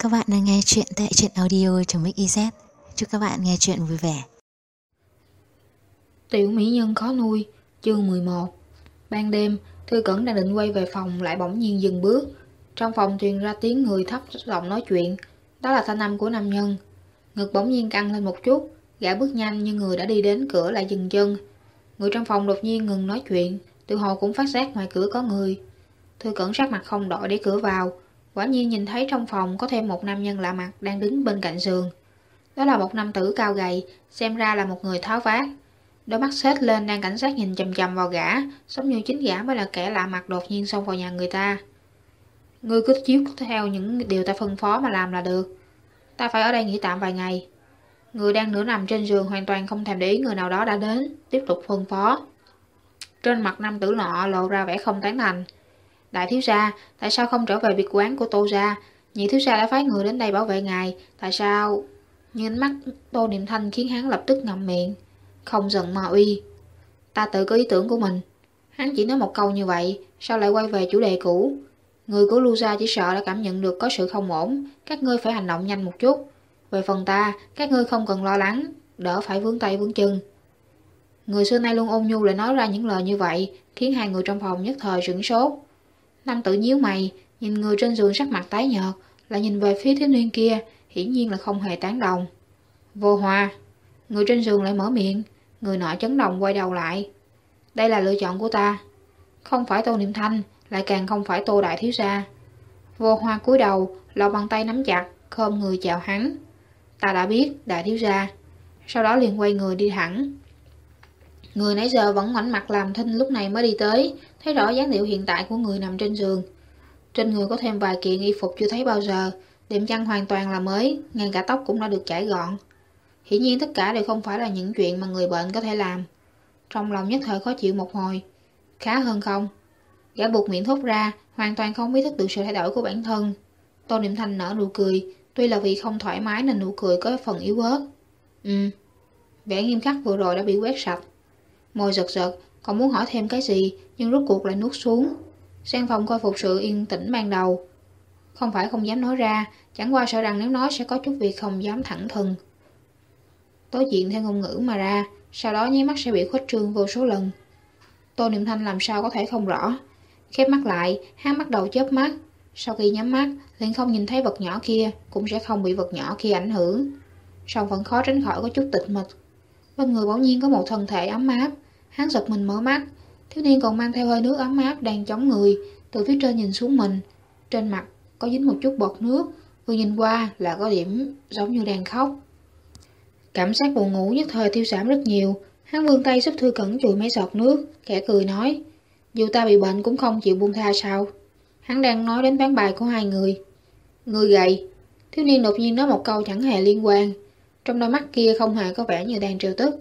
Các bạn đang nghe chuyện tại truyện audio.mix.iz. Chúc các bạn nghe chuyện vui vẻ. Tiểu mỹ nhân khó nuôi, chương 11. Ban đêm, Thư Cẩn đang định quay về phòng lại bỗng nhiên dừng bước. Trong phòng truyền ra tiếng người thấp giọng nói chuyện, đó là thanh âm của nam nhân. Ngực bỗng nhiên căng lên một chút, gã bước nhanh nhưng người đã đi đến cửa lại dừng chân. Người trong phòng đột nhiên ngừng nói chuyện, tự hồ cũng phát giác ngoài cửa có người. Thư Cẩn sắc mặt không đổi để cửa vào, quả nhiên nhìn thấy trong phòng có thêm một nam nhân lạ mặt đang đứng bên cạnh giường. Đó là một nam tử cao gầy, xem ra là một người tháo vát. Đôi mắt xếch lên đang cảnh giác nhìn chằm chằm vào gã, giống như chính gã mới là kẻ lạ mặt đột nhiên xông vào nhà người ta. Ngươi cứ chiếu theo những điều ta phân phó mà làm là được. Ta phải ở đây nghỉ tạm vài ngày. Người đang nửa nằm trên giường hoàn toàn không thèm để ý người nào đó đã đến, tiếp tục phân phó. Trên mặt nam tử nọ lộ ra vẻ không tán thành. Đại thiếu gia, tại sao không trở về biệt quán của Tô gia? Nhị thiếu gia đã phái người đến đây bảo vệ ngài, tại sao? Nhưng ánh mắt Tô Niệm Thanh khiến hắn lập tức ngậm miệng. Không giận mà uy. Ta tự có ý tưởng của mình. Hắn chỉ nói một câu như vậy, sao lại quay về chủ đề cũ? Người của Lưu gia chỉ sợ đã cảm nhận được có sự không ổn, các ngươi phải hành động nhanh một chút. Về phần ta, các ngươi không cần lo lắng, đỡ phải vướng tay vướng chân. Người xưa nay luôn ôn nhu lại nói ra những lời như vậy, khiến hai người trong phòng nhất thời sửng sốt. Nam tử nhíu mày, nhìn người trên giường sắc mặt tái nhợt, lại nhìn về phía thiếu niên kia, hiển nhiên là không hề tán đồng. Vô Hoa. Người trên giường lại mở miệng, người nọ chấn động quay đầu lại. Đây là lựa chọn của ta. Không phải Tô Niệm Thanh, lại càng không phải Tô đại thiếu gia. Vô Hoa cúi đầu, lòng bàn tay nắm chặt, khom người chào hắn. Ta đã biết, đại thiếu gia. Sau đó liền quay người đi thẳng. Người nãy giờ vẫn ngoảnh mặt làm thinh lúc này mới đi tới, thấy rõ dáng điệu hiện tại của người nằm trên giường. Trên người có thêm vài kiện y phục chưa thấy bao giờ, đệm chăn hoàn toàn là mới, ngay cả tóc cũng đã được chải gọn. Hiển nhiên tất cả đều không phải là những chuyện mà người bệnh có thể làm. Trong lòng nhất thời khó chịu một hồi. Khá hơn không? Gã buộc miệng thốt ra, hoàn toàn không ý thức được sự thay đổi của bản thân. Tô Niệm Thanh nở nụ cười, tuy là vì không thoải mái nên nụ cười có phần yếu ớt. Vẻ nghiêm khắc vừa rồi đã bị quét sạch. Môi giật giật, còn muốn hỏi thêm cái gì, nhưng rốt cuộc lại nuốt xuống. Sang phòng khôi phục sự yên tĩnh ban đầu. Không phải không dám nói ra, chẳng qua sợ rằng nếu nói sẽ có chút việc không dám thẳng thừng. Đối diện theo ngôn ngữ mà ra, sau đó nháy mắt sẽ bị khuếch trương vô số lần. Tô Niệm Thanh làm sao có thể không rõ. Khép mắt lại, hắn bắt đầu chớp mắt. Sau khi nhắm mắt, liền không nhìn thấy vật nhỏ kia, cũng sẽ không bị vật nhỏ kia ảnh hưởng. Song vẫn khó tránh khỏi có chút tịch mịch. Bên người bỗng nhiên có một thân thể ấm áp. Hắn giật mình mở mắt. Thiếu niên còn mang theo hơi nước ấm áp đang chống người, từ phía trên nhìn xuống mình. Trên mặt có dính một chút bọt nước, vừa nhìn qua là có điểm giống như đang khóc. Cảm giác buồn ngủ nhất thời tiêu giảm rất nhiều. Hắn vươn tay giúp Thư Cẩn chùi mấy giọt nước, khẽ cười nói, dù ta bị bệnh cũng không chịu buông tha sao? Hắn đang nói đến ván bài của hai người. Người gầy. Thiếu niên đột nhiên nói một câu chẳng hề liên quan, trong đôi mắt kia không hề có vẻ như đang trêu tức.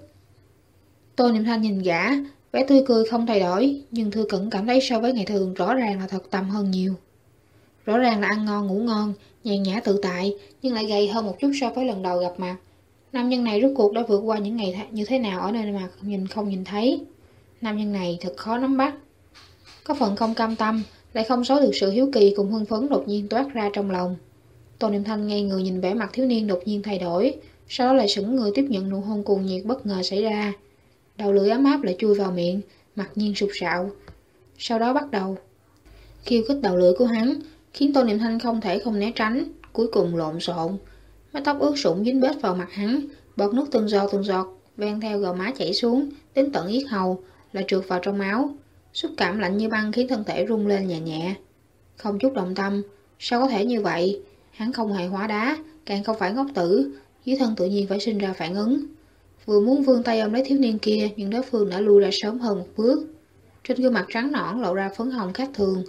Tô Niệm Thanh nhìn gã, vẻ tươi cười không thay đổi, nhưng Thư Cẩn cảm thấy so với ngày thường rõ ràng là thật tầm hơn nhiều. Rõ ràng là ăn ngon ngủ ngon, nhàn nhã tự tại, nhưng lại gầy hơn một chút so với lần đầu gặp mặt. Nam nhân này rốt cuộc đã vượt qua những ngày như thế nào ở nơi mà nhìn không nhìn thấy. Nam nhân này thật khó nắm bắt. Có phần không cam tâm, lại không giấu được sự hiếu kỳ cùng hưng phấn đột nhiên toát ra trong lòng. Tô Niệm Thanh ngây người nhìn vẻ mặt thiếu niên đột nhiên thay đổi, sau đó lại sững người tiếp nhận nụ hôn cuồng nhiệt bất ngờ xảy ra. Đầu lưỡi ấm áp lại chui vào miệng, mặc nhiên sụp sạo. Sau đó bắt đầu khiêu khích đầu lưỡi của hắn, khiến Tô Niệm Thanh không thể không né tránh, cuối cùng lộn xộn. Mái tóc ướt sũng dính bết vào mặt hắn, bọt nước từng giọt ven theo gò má chảy xuống đến tận yết hầu, lại trượt vào trong máu. Xúc cảm lạnh như băng khiến thân thể rung lên nhẹ nhẹ. Không chút động tâm, sao có thể như vậy? Hắn không hề hóa đá, càng không phải ngốc tử, dưới thân tự nhiên phải sinh ra phản ứng. Vừa muốn vươn tay ôm lấy thiếu niên kia, nhưng đối phương đã lui ra sớm hơn một bước. Trên gương mặt trắng nõn lộ ra phấn hồng khác thường.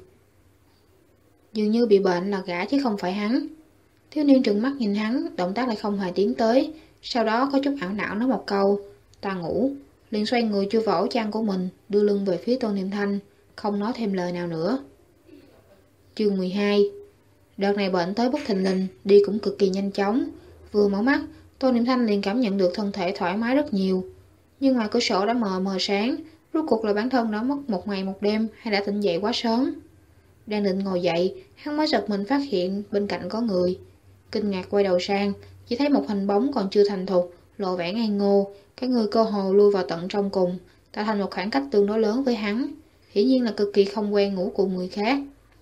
Dường như bị bệnh là gã chứ không phải hắn. Thiếu niên trừng mắt nhìn hắn, động tác lại không hề tiến tới, sau đó có chút ảo não nói một câu, ta ngủ, liền xoay người chui vào ổ chăn của mình, đưa lưng về phía Tô Niệm Thanh, không nói thêm lời nào nữa. Chương 12. Đợt này bệnh tới bất thình lình, đi cũng cực kỳ nhanh chóng. Vừa mở mắt, Tô Niệm Thanh liền cảm nhận được thân thể thoải mái rất nhiều. Nhưng ngoài cửa sổ đã mờ mờ sáng, rốt cuộc là bản thân đã mất một ngày một đêm hay đã tỉnh dậy quá sớm. Đang định ngồi dậy, hắn mới giật mình phát hiện bên cạnh có người. kinh ngạc quay đầu sang, chỉ thấy một hình bóng còn chưa thành thục, lộ vẻ ngây ngô, cái người cơ hồ lui vào tận trong cùng, tạo thành một khoảng cách tương đối lớn với hắn. Hiển nhiên là cực kỳ không quen ngủ cùng người khác.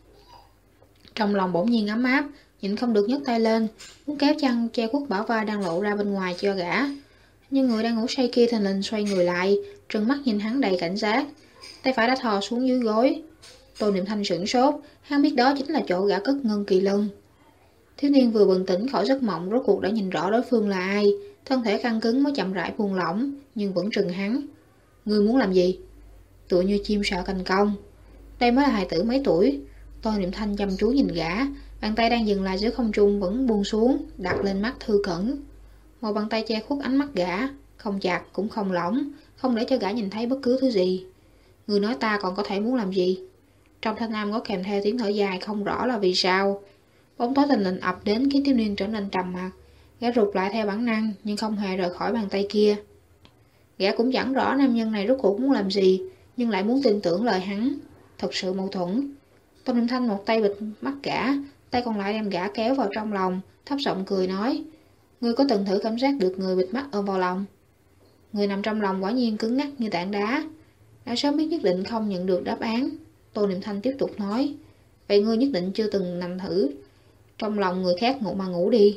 Trong lòng bỗng nhiên ấm áp, nhịn không được nhấc tay lên, muốn kéo chăn che khuất bả vai đang lộ ra bên ngoài cho gã. Nhưng người đang ngủ say kia thình lình xoay người lại, trừng mắt nhìn hắn đầy cảnh giác, tay phải đã thò xuống dưới gối. Tô Niệm Thanh sửng sốt, hắn biết đó chính là chỗ gã cất ngân kỳ lân. Thiếu niên vừa bừng tỉnh khỏi giấc mộng, rốt cuộc đã nhìn rõ đối phương là ai, thân thể căng cứng mới chậm rãi buông lỏng, nhưng vẫn trừng hắn. Ngươi muốn làm gì? Tựa như chim sợ cành cong. Đây mới là hài tử mấy tuổi. Tô Niệm Thanh chăm chú nhìn gã, bàn tay đang dừng lại giữa không trung vẫn buông xuống, đặt lên mắt Thư Cẩn. Một bàn tay che khuất ánh mắt gã, không chặt cũng không lỏng, không để cho gã nhìn thấy bất cứ thứ gì. Người nói ta còn có thể muốn làm gì? Trong thanh âm có kèm theo tiếng thở dài không rõ là vì sao. Bóng tối thình lình ập đến khiến thiếu niên trở nên trầm mặc. Gã rụt lại theo bản năng nhưng không hề rời khỏi bàn tay kia. Gã cũng chẳng rõ nam nhân này rốt cuộc muốn làm gì, nhưng lại muốn tin tưởng lời hắn. Thật sự mâu thuẫn. Tô Niệm Thanh một tay bịt mắt gã, tay còn lại đem gã kéo vào trong lòng, thấp giọng cười nói: Ngươi có từng thử cảm giác được người bịt mắt ôm vào lòng? Người nằm trong lòng quả nhiên cứng ngắc như tảng đá. Đã sớm biết nhất định không nhận được đáp án. Tô Niệm Thanh tiếp tục nói: Vậy ngươi nhất định chưa từng nằm thử trong lòng người khác ngủ mà ngủ đi.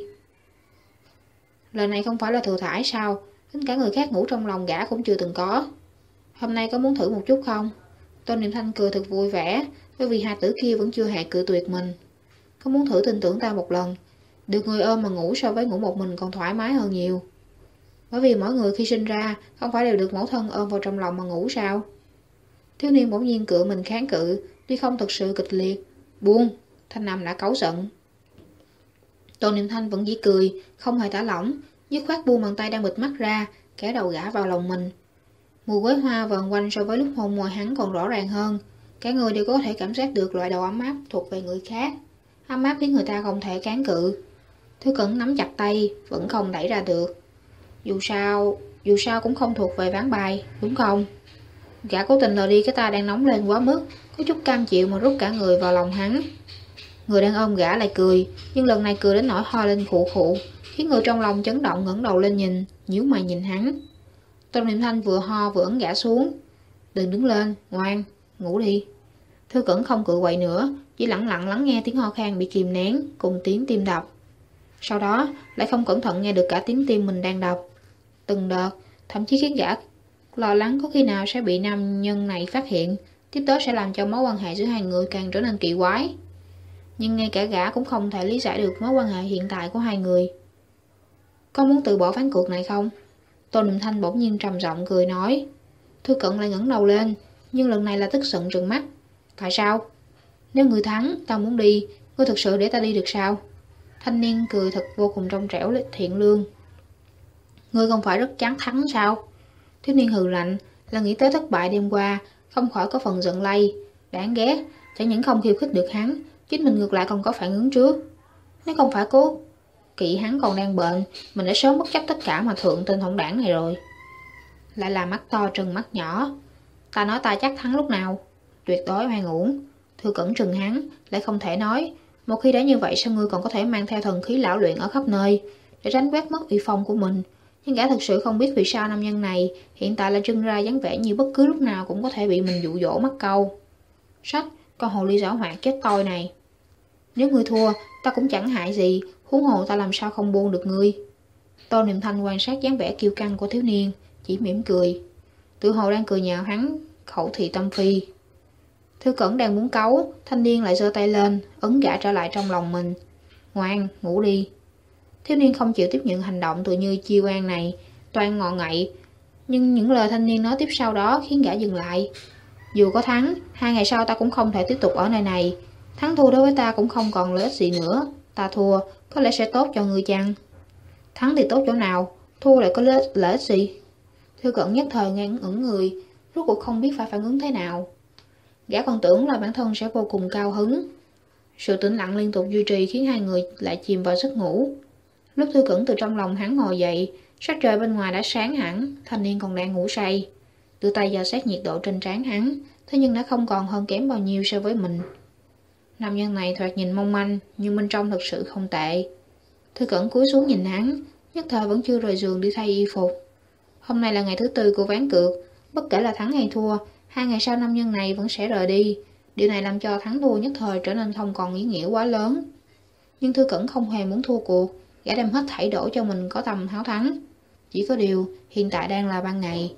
Lời này không phải là thừa thãi sao? Đến cả người khác ngủ trong lòng gã cũng chưa từng có. Hôm nay có muốn thử một chút không? Tô Niệm Thanh cười thật vui vẻ, bởi vì hai tử kia vẫn chưa hề cự tuyệt mình. Có muốn thử tin tưởng ta một lần? Được người ôm mà ngủ so với ngủ một mình còn thoải mái hơn nhiều. Bởi vì mỗi người khi sinh ra không phải đều được mẫu thân ôm vào trong lòng mà ngủ sao? Thiếu niên bỗng nhiên cựa mình kháng cự, tuy không thực sự kịch liệt. Buông, thanh âm đã cáu giận. Tô Niệm Thanh vẫn chỉ cười, không hề thả lỏng, dứt khoát buông bàn tay đang bịt mắt ra, kéo đầu gã vào lòng mình. Mùi quế hoa vần quanh so với lúc hôn môi hắn còn rõ ràng hơn. Cả người đều có thể cảm giác được loại đầu ấm áp thuộc về người khác. Ấm áp khiến người ta không thể kháng cự. Thư Cẩn nắm chặt tay, vẫn không đẩy ra được. Dù sao cũng không thuộc về ván bài, đúng không? Gã cố tình lờ đi cái ta đang nóng lên quá mức, có chút cam chịu mà rút cả người vào lòng hắn. Người đang ôm gã lại cười, nhưng lần này cười đến nỗi ho lên khụ khụ, khiến người trong lòng chấn động ngẩng đầu lên nhìn, nhíu mày nhìn hắn. Tô Niệm Thanh vừa ho vừa ấn gã xuống. Đừng đứng lên, ngoan, ngủ đi. Thư Cẩn không cự quậy nữa, chỉ lặng lặng lắng nghe tiếng ho khan bị kìm nén cùng tiếng tim đập. Sau đó lại không cẩn thận nghe được cả tiếng tim mình đang đập. Từng đợt, thậm chí khiến gã lo lắng có khi nào sẽ bị nam nhân này phát hiện, tiếp tới sẽ làm cho mối quan hệ giữa hai người càng trở nên kỳ quái. Nhưng ngay cả gã cũng không thể lý giải được mối quan hệ hiện tại của hai người. Có muốn từ bỏ ván cuộc này không? Tô Niệm Thanh bỗng nhiên trầm giọng cười nói. Thư Cận lại ngẩng đầu lên, nhưng lần này là tức giận trừng mắt. Tại sao? Nếu ngươi thắng, tao muốn đi, ngươi thực sự để ta đi được sao? Thanh niên cười thật vô cùng trong trẻo thiện lương. Ngươi không phải rất chán thắng sao? Thiếu niên hừ lạnh, là nghĩ tới thất bại đêm qua, không khỏi có phần giận lây. Đáng ghét, chẳng những không khiêu khích được hắn, chính mình ngược lại còn có phản ứng trước. Nếu không phải cố kỵ hắn còn đang bệnh, mình đã sớm bất chấp tất cả mà thượng tên hỗn đảng này rồi. Lại là mắt to trừng mắt nhỏ. Ta nói ta chắc thắng lúc nào? Tuyệt đối oan uổng. Thư Cẩn trừng hắn, lại không thể nói. Một khi đã như vậy sao ngươi còn có thể mang theo thần khí lão luyện ở khắp nơi, để tránh quét mất uy phong của mình. Nhưng gã thực sự không biết vì sao nam nhân này hiện tại lại trưng ra dáng vẻ như bất cứ lúc nào cũng có thể bị mình dụ dỗ mắc câu. Sách, con hồ ly giảo hoạt chết tôi này. Nếu ngươi thua, ta cũng chẳng hại gì, huống hồ ta làm sao không buông được ngươi. Tô Niệm Thanh quan sát dáng vẻ kiêu căng của thiếu niên, chỉ mỉm cười. Tự hồ đang cười nhạo hắn, khẩu thị tâm phi. Thư Cẩn đang muốn cáu, thanh niên lại giơ tay lên, ấn gã trở lại trong lòng mình. Ngoan, ngủ đi. Thiếu niên không chịu tiếp nhận hành động tự như chiêu an này, toan ngọ ngậy. Nhưng những lời thanh niên nói tiếp sau đó khiến gã dừng lại. Dù có thắng, 2 ngày sau ta cũng không thể tiếp tục ở nơi này. Thắng thua đối với ta cũng không còn lợi ích gì nữa. Ta thua, có lẽ sẽ tốt cho người chăng? Thắng thì tốt chỗ nào, thua lại có lợi ích gì? Thư Cẩn nhất thời ngán ngẩn người, rốt cuộc không biết phải phản ứng thế nào. Gã còn tưởng là bản thân sẽ vô cùng cao hứng. Sự tĩnh lặng liên tục duy trì khiến hai người lại chìm vào giấc ngủ. Lúc Thư Cẩn từ trong lòng hắn ngồi dậy, sắc trời bên ngoài đã sáng hẳn, thanh niên còn đang ngủ say. Tự tay dò xét nhiệt độ trên trán hắn, thế nhưng đã không còn hơn kém bao nhiêu so với mình. Nam nhân này thoạt nhìn mong manh, nhưng bên trong thật sự không tệ. Thư Cẩn cúi xuống nhìn hắn, nhất thời vẫn chưa rời giường đi thay y phục. Hôm nay là ngày thứ tư của ván cược, bất kể là thắng hay thua, 2 ngày sau nam nhân này vẫn sẽ rời đi. Điều này làm cho thắng thua nhất thời trở nên không còn ý nghĩa quá lớn. Nhưng Thư Cẩn không hề muốn thua cuộc, gã đem hết thảy đổ cho mình có tầm háo thắng. Chỉ có điều, hiện tại đang là ban ngày.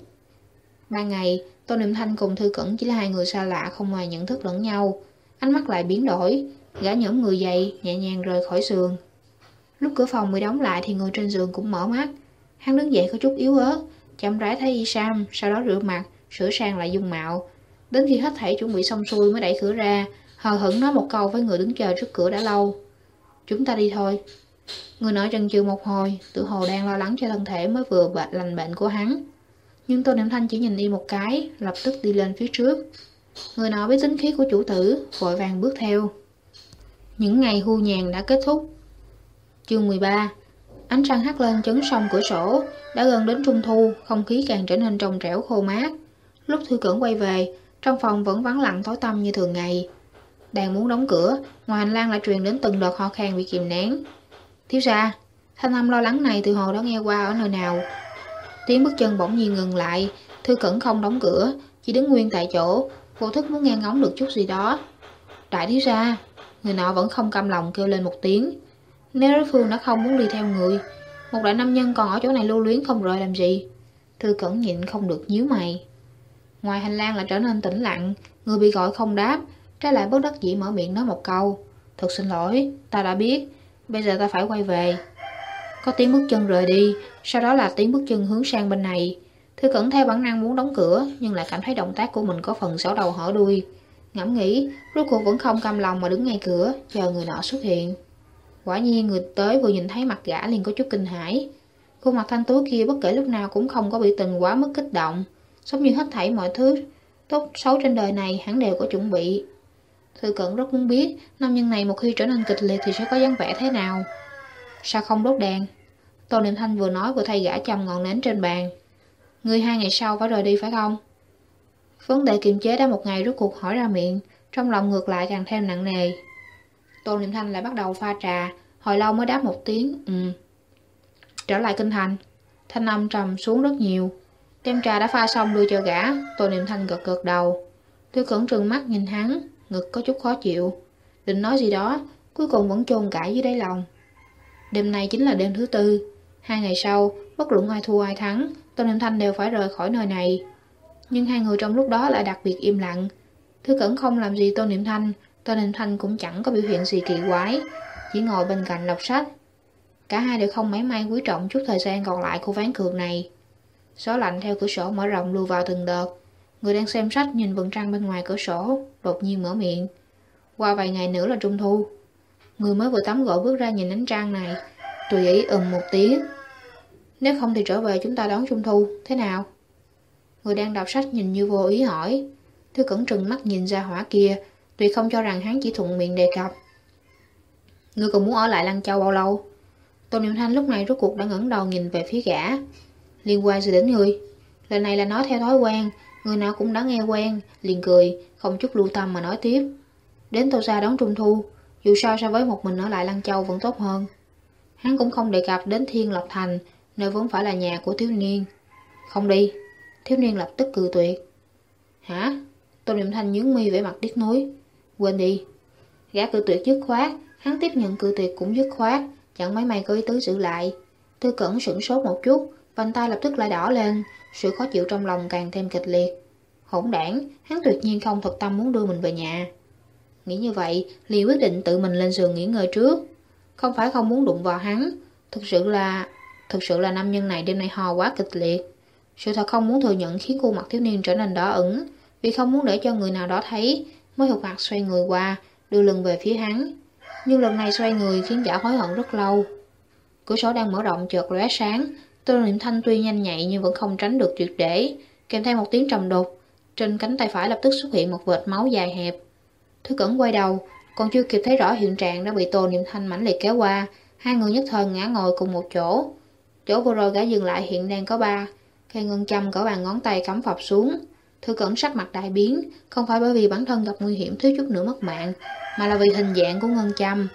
Ban ngày, Tô Niệm Thanh cùng Thư Cẩn chỉ là hai người xa lạ không hề nhận thức lẫn nhau. Ánh mắt lại biến đổi, gã nhổm người dậy, nhẹ nhàng rời khỏi giường. Lúc cửa phòng bị đóng lại thì người trên giường cũng mở mắt. Hắn đứng dậy có chút yếu ớt, chậm rãi thay y sam, sau đó rửa mặt, sửa sang lại dung mạo. Đến khi hết thảy chuẩn bị xong xuôi mới đẩy cửa ra, hờ hững nói một câu với người đứng chờ trước cửa đã lâu. Chúng ta đi thôi. Người nọ chần chừ một hồi, tự hồ đang lo lắng cho thân thể mới vừa lành bệnh của hắn. Nhưng Tô Niệm Thanh chỉ nhìn đi một cái, lập tức đi lên phía trước. Người nọ biết tính khí của chủ tử, vội vàng bước theo. Những ngày hu nhàn đã kết thúc. Chương 13. Ánh trăng hắt lên chấn song cửa sổ, đã gần đến trung thu, không khí càng trở nên trong trẻo khô mát. Lúc Thư Cẩn quay về, trong phòng vẫn vắng lặng tối tăm như thường ngày. Đang muốn đóng cửa, ngoài hành lang lại truyền đến từng đợt ho khan bị kìm nén. Thiếu gia, thanh âm lo lắng này từ hồ đã nghe qua ở nơi nào. Tiếng bước chân bỗng nhiên ngừng lại, Thư Cẩn không đóng cửa, chỉ đứng nguyên tại chỗ, vô thức muốn nghe ngóng được chút gì đó. Đại thiếu gia, người nọ vẫn không cam lòng kêu lên một tiếng. Nếu đối phương đã không muốn đi theo người, một đại nam nhân còn ở chỗ này lưu luyến không rời làm gì? Thư Cẩn nhịn không được nhíu mày. Ngoài hành lang lại trở nên tĩnh lặng, người bị gọi không đáp, trái lại bất đắc dĩ mở miệng nói một câu. Thật xin lỗi, ta đã biết, bây giờ ta phải quay về. Có tiếng bước chân rời đi, sau đó là tiếng bước chân hướng sang bên này. Thư Cẩn theo bản năng muốn đóng cửa, nhưng lại cảm thấy động tác của mình có phần xỏ đầu hở đuôi. Ngẫm nghĩ, rốt cuộc vẫn không cam lòng mà đứng ngay cửa, chờ người nọ xuất hiện. Quả nhiên người tới vừa nhìn thấy mặt gã liền có chút kinh hãi. Khuôn mặt thanh tú kia bất kể lúc nào cũng không có biểu tình quá mức kích động, giống như hết thảy mọi thứ tốt xấu trên đời này hắn đều có chuẩn bị. Thư Cẩn rất muốn biết nam nhân này một khi trở nên kịch liệt thì sẽ có dáng vẻ thế nào. Sao không đốt đèn? Tô Niệm Thanh vừa nói vừa thay gã châm ngọn nến trên bàn. Ngươi 2 ngày sau phải rời đi phải không? Vấn đề kiềm chế đã một ngày rốt cuộc hỏi ra miệng, trong lòng ngược lại càng thêm nặng nề. Tô Niệm Thanh lại bắt đầu pha trà, hồi lâu mới đáp một tiếng Trở lại kinh thành, thanh âm trầm xuống rất nhiều. Đem trà đã pha xong đưa cho gã, Tô Niệm Thanh gật gật đầu. Thư Cẩn trừng mắt nhìn hắn, ngực có chút khó chịu. Định nói gì đó, cuối cùng vẫn chôn cãi dưới đáy lòng. Đêm nay chính là đêm thứ tư. 2 ngày sau, bất luận ai thua ai thắng, Tô Niệm Thanh đều phải rời khỏi nơi này. Nhưng hai người trong lúc đó lại đặc biệt im lặng. Thư Cẩn không làm gì Tô Niệm Thanh cũng chẳng có biểu hiện gì kỳ quái, chỉ ngồi bên cạnh đọc sách. Cả hai đều không mảy may quý trọng chút thời gian còn lại của ván cược này. Gió lạnh theo cửa sổ mở rộng lưu vào từng đợt. Người đang xem sách nhìn vầng trăng bên ngoài cửa sổ, đột nhiên mở miệng. Qua vài ngày nữa là trung thu. Người mới vừa tắm gội bước ra nhìn ánh trăng này, tùy ý một tiếng. Nếu không thì trở về chúng ta đón trung thu, thế nào? Người đang đọc sách nhìn như vô ý hỏi. Thư Cẩn trừng mắt nhìn ra hỏa kia, tuyệt không cho rằng hắn chỉ thuận miệng đề cập. Ngươi còn muốn ở lại Lăng Châu bao lâu? Tô Niệm Thanh lúc này rốt cuộc đã ngẩng đầu nhìn về phía gã. Liên quan gì đến ngươi? Lần này là nói theo thói quen, người nào cũng đã nghe quen, liền cười, không chút lưu tâm mà nói tiếp. Đến Tô Gia đón trung thu, dù sao so với một mình ở lại Lăng Châu vẫn tốt hơn. Hắn cũng không đề cập đến Thiên Lộc Thành, nơi vốn phải là nhà của thiếu niên. Không đi. Thiếu niên lập tức cự tuyệt. Hả? Tô Niệm Thanh nhướng mi vẻ mặt tiếc nuối. Quên đi. Gã cự tuyệt dứt khoát, hắn tiếp nhận cự tuyệt cũng dứt khoát, chẳng mấy may có ý tứ giữ lại. Thư Cẩn sửng sốt một chút, vành tay lập tức lại đỏ lên, sự khó chịu trong lòng càng thêm kịch liệt. Hỗn đảng, hắn tuyệt nhiên không thật tâm muốn đưa mình về nhà. Nghĩ như vậy, liền quyết định tự mình lên giường nghỉ ngơi trước. Không phải không muốn đụng vào hắn, thực sự là nam nhân này đêm nay ho quá kịch liệt. Sự thật không muốn thừa nhận khiến khuôn mặt thiếu niên trở nên đỏ ửng, vì không muốn để cho người nào đó thấy, mới hụt hạt xoay người qua, đưa lưng về phía hắn. Nhưng lần này xoay người khiến gã hối hận rất lâu. Cửa sổ đang mở rộng chợt lóe sáng, Tô Niệm Thanh tuy nhanh nhạy nhưng vẫn không tránh được triệt để, kèm theo một tiếng trầm đục, trên cánh tay phải lập tức xuất hiện một vệt máu dài hẹp. Thư Cẩn quay đầu, còn chưa kịp thấy rõ hiện trạng đã bị Tô Niệm Thanh mãnh liệt kéo qua, hai người nhất thời ngã ngồi cùng một chỗ. Chỗ vừa rồi gã dừng lại hiện đang có 3 cây ngân châm cỡ bàn ngón tay cắm phập xuống. Thư Cẩn sắc mặt đại biến, không phải bởi vì bản thân gặp nguy hiểm thiếu chút nữa mất mạng, mà là vì hình dạng của ngân châm.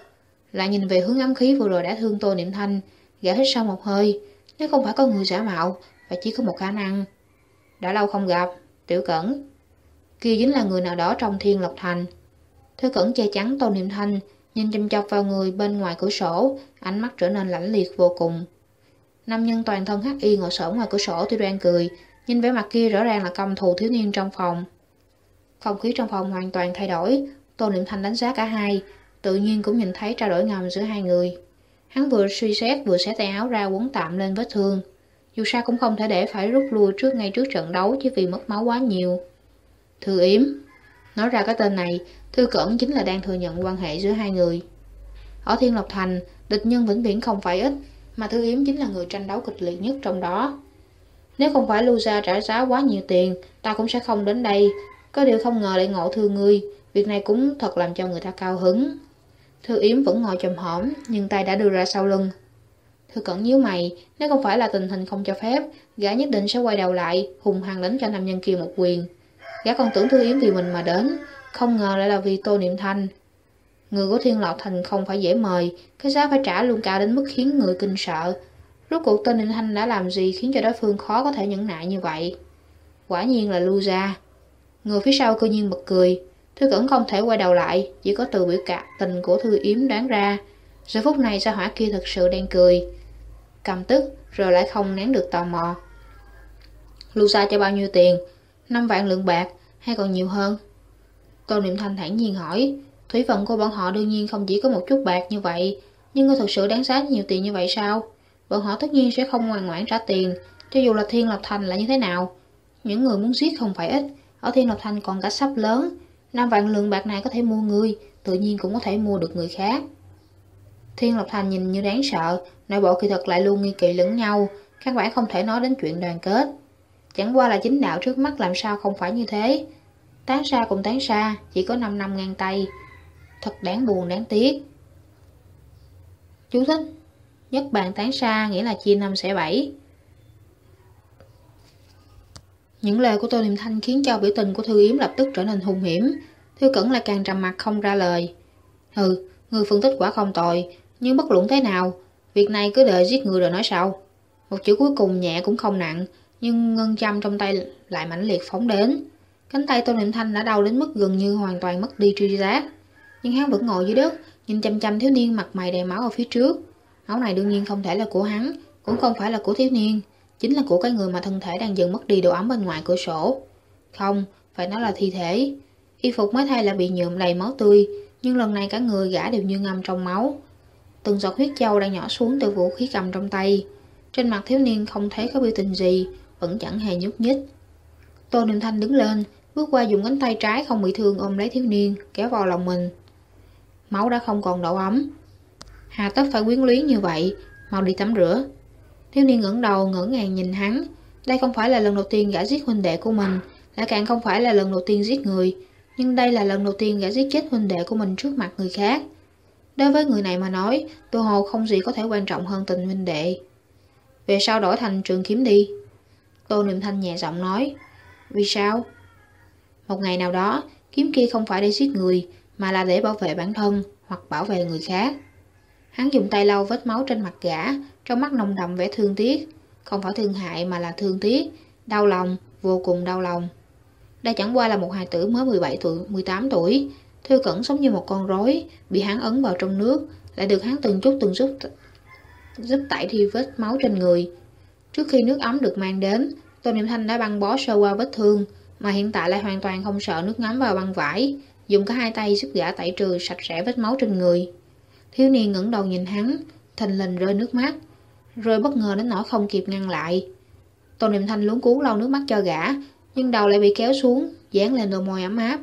lại nhìn về hướng ám khí vừa rồi đã thương Tô Niệm Thanh, gã hít sâu một hơi. Nếu không phải có người giả mạo, và chỉ có một khả năng. Đã lâu không gặp, Tiểu Cẩn. Kia chính là người nào đó trong Thiên Lộc Thành. Thư Cẩn che chắn Tô Niệm Thanh, nhìn chăm chọc vào người bên ngoài cửa sổ, ánh mắt trở nên lãnh liệt vô cùng. Nam nhân toàn thân hắc y ngồi xổm ngoài cửa sổ tuy đang cười, nhìn vẻ mặt kia rõ ràng là căm thù thiếu niên trong phòng. Không khí trong phòng hoàn toàn thay đổi, Tô Niệm Thanh đánh giá cả hai, tự nhiên cũng nhìn thấy trao đổi ngầm giữa hai người. Hắn vừa suy xét vừa xé tay áo ra quấn tạm lên vết thương. Dù sao cũng không thể để phải rút lui ngay trước trận đấu chỉ vì mất máu quá nhiều. Thư Yếm. Nói ra cái tên này, Thư Cẩn chính là đang thừa nhận quan hệ giữa hai người. Ở Thiên Lộc Thành, địch nhân vĩnh viễn không phải ít, mà Thư Yếm chính là người tranh đấu kịch liệt nhất trong đó. Nếu không phải Lưu Gia trả giá quá nhiều tiền, ta cũng sẽ không đến đây. Có điều không ngờ lại ngộ thương ngươi, việc này cũng thật làm cho người ta cao hứng. Thư Yếm vẫn ngồi chồm hổm, nhưng tay đã đưa ra sau lưng. Thư Cẩn nhíu mày, nếu không phải là tình hình không cho phép, gã nhất định sẽ quay đầu lại, hùng hăng đánh cho nam nhân kia một quyền. Gã còn tưởng Thư Yếm vì mình mà đến, không ngờ lại là vì Tô Niệm Thanh. Người của Thiên Lộc Thành không phải dễ mời, cái giá phải trả luôn cao đến mức khiến người kinh sợ. Rốt cuộc Tô Niệm Thanh đã làm gì khiến cho đối phương khó có thể nhẫn nại như vậy? Quả nhiên là Lưu Gia. Người phía sau cư nhiên bật cười. Thư Cẩn không thể quay đầu lại, chỉ có từ biểu cảm tình của Thư Yếm đoán ra. Giờ phút này Gia Hỏa kia thật sự đang cười. Căm tức, rồi lại không nén được tò mò. Lưu Gia cho bao nhiêu tiền? 5 vạn lượng bạc, hay còn nhiều hơn? Tô Niệm Thanh thản nhiên hỏi. Thủy phận của bọn họ đương nhiên không chỉ có một chút bạc như vậy, nhưng ngươi thật sự đáng giá nhiều tiền như vậy sao? Bọn họ tất nhiên sẽ không ngoan ngoãn trả tiền, cho dù là Thiên Lộc Thành là như thế nào. Những người muốn giết không phải ít, ở Thiên Lộc Thành còn cả sắp lớn. 5 vạn lượng bạc này có thể mua ngươi, tự nhiên cũng có thể mua được người khác. Thiên Lộc Thành nhìn như đáng sợ, nội bộ kỳ thực lại luôn nghi kỵ lẫn nhau, căn bản không thể nói đến chuyện đoàn kết. Chẳng qua là chính đạo trước mắt làm sao không phải như thế. Tán xa cùng tán xa, chỉ có 5 năm ngang tay. Thật đáng buồn đáng tiếc. Chú thích: nhất bàn tán xa nghĩa là chia 5 xẻ 7. Những lời của Tô Niệm Thanh khiến cho biểu tình của Thư Yếm lập tức trở nên hung hiểm. Thư Cẩn lại càng trầm mặt không ra lời. Người phân tích quả không tồi, nhưng bất luận thế nào, việc này cứ đợi giết người rồi nói sau. Một chữ cuối cùng nhẹ cũng không nặng, nhưng ngân châm trong tay lại mãnh liệt phóng đến. Cánh tay Tô Niệm Thanh đã đau đến mức gần như hoàn toàn mất đi tri giác. Nhưng hắn vẫn ngồi dưới đất, nhìn chăm chăm thiếu niên mặt mày đầy máu ở phía trước. Máu này đương nhiên không thể là của hắn, cũng không phải là của thiếu niên, chính là của cái người mà thân thể đang dần mất đi độ ấm bên ngoài cửa sổ. Không, phải nói là thi thể. Y phục mới thay là bị nhuộm đầy máu tươi, nhưng lần này cả người gã đều như ngâm trong máu. Từng giọt huyết châu đang nhỏ xuống từ vũ khí cầm trong tay. Trên mặt thiếu niên không thấy có biểu tình gì, vẫn chẳng hề nhúc nhích. Tô Niệm Thanh đứng lên, bước qua dùng cánh tay trái không bị thương ôm lấy thiếu niên, kéo vào lòng mình. Máu đã không còn độ ấm. Hà tất phải quyến luyến như vậy, mau đi tắm rửa. Thiếu niên ngẩng đầu ngỡ ngàng nhìn hắn. Đây không phải là lần đầu tiên gã giết huynh đệ của mình, lại càng không phải là lần đầu tiên giết người, nhưng đây là lần đầu tiên gã giết chết huynh đệ của mình trước mặt người khác. Đối với người này mà nói, tự hồ không gì có thể quan trọng hơn tình huynh đệ. Về sau đổi thành trường kiếm đi. Tô Niệm Thanh nhẹ giọng nói. Vì sao? Một ngày nào đó, kiếm kia không phải để giết người, mà là để bảo vệ bản thân hoặc bảo vệ người khác. Hắn dùng tay lau vết máu trên mặt gã, trong mắt nồng đậm vẻ thương tiếc. Không phải thương hại mà là thương tiếc, đau lòng, vô cùng đau lòng. Đây chẳng qua là một hài tử mới 17 tuổi, 18 tuổi. Thư Cẩn sống như một con rối, bị hắn ấn vào trong nước, lại được hắn từng chút từng giúp tẩy đi vết máu trên người. Trước khi nước ấm được mang đến, Tô Niệm Thanh đã băng bó sơ qua vết thương, mà hiện tại lại hoàn toàn không sợ nước ngấm vào băng vải, dùng cả hai tay giúp gã tẩy trừ sạch sẽ vết máu trên người. Thiếu niên ngẩng đầu nhìn hắn, thình lình rơi nước mắt, rơi bất ngờ đến nỗi không kịp ngăn lại. Tô Niệm Thanh luống cuống lau nước mắt cho gã, nhưng đầu lại bị kéo xuống, dán lên đôi môi ấm áp.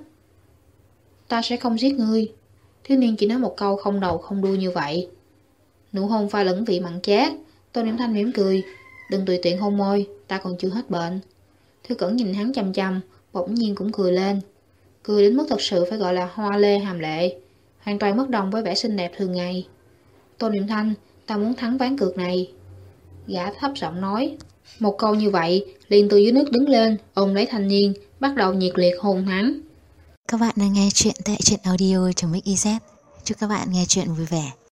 Ta sẽ không giết ngươi. Thiếu niên chỉ nói một câu không đầu không đuôi như vậy. Nụ hôn pha lẫn vị mặn chát. Tô Niệm Thanh mỉm cười. Đừng tùy tiện hôn môi, ta còn chưa hết bệnh. Thư Cẩn nhìn hắn chăm chăm, bỗng nhiên cũng cười lên. Cười đến mức thật sự phải gọi là hoa lê hàm lệ, hoàn toàn bất đồng với vẻ xinh đẹp thường ngày. Tô Niệm Thanh, ta muốn thắng ván cược này. Gã thấp giọng nói. Một câu như vậy, liền từ dưới nước đứng lên, ôm lấy thanh niên, bắt đầu nhiệt liệt hôn hắn. Các bạn đang nghe chuyện tại truyện audio.mix.iz. Chúc các bạn nghe chuyện vui vẻ.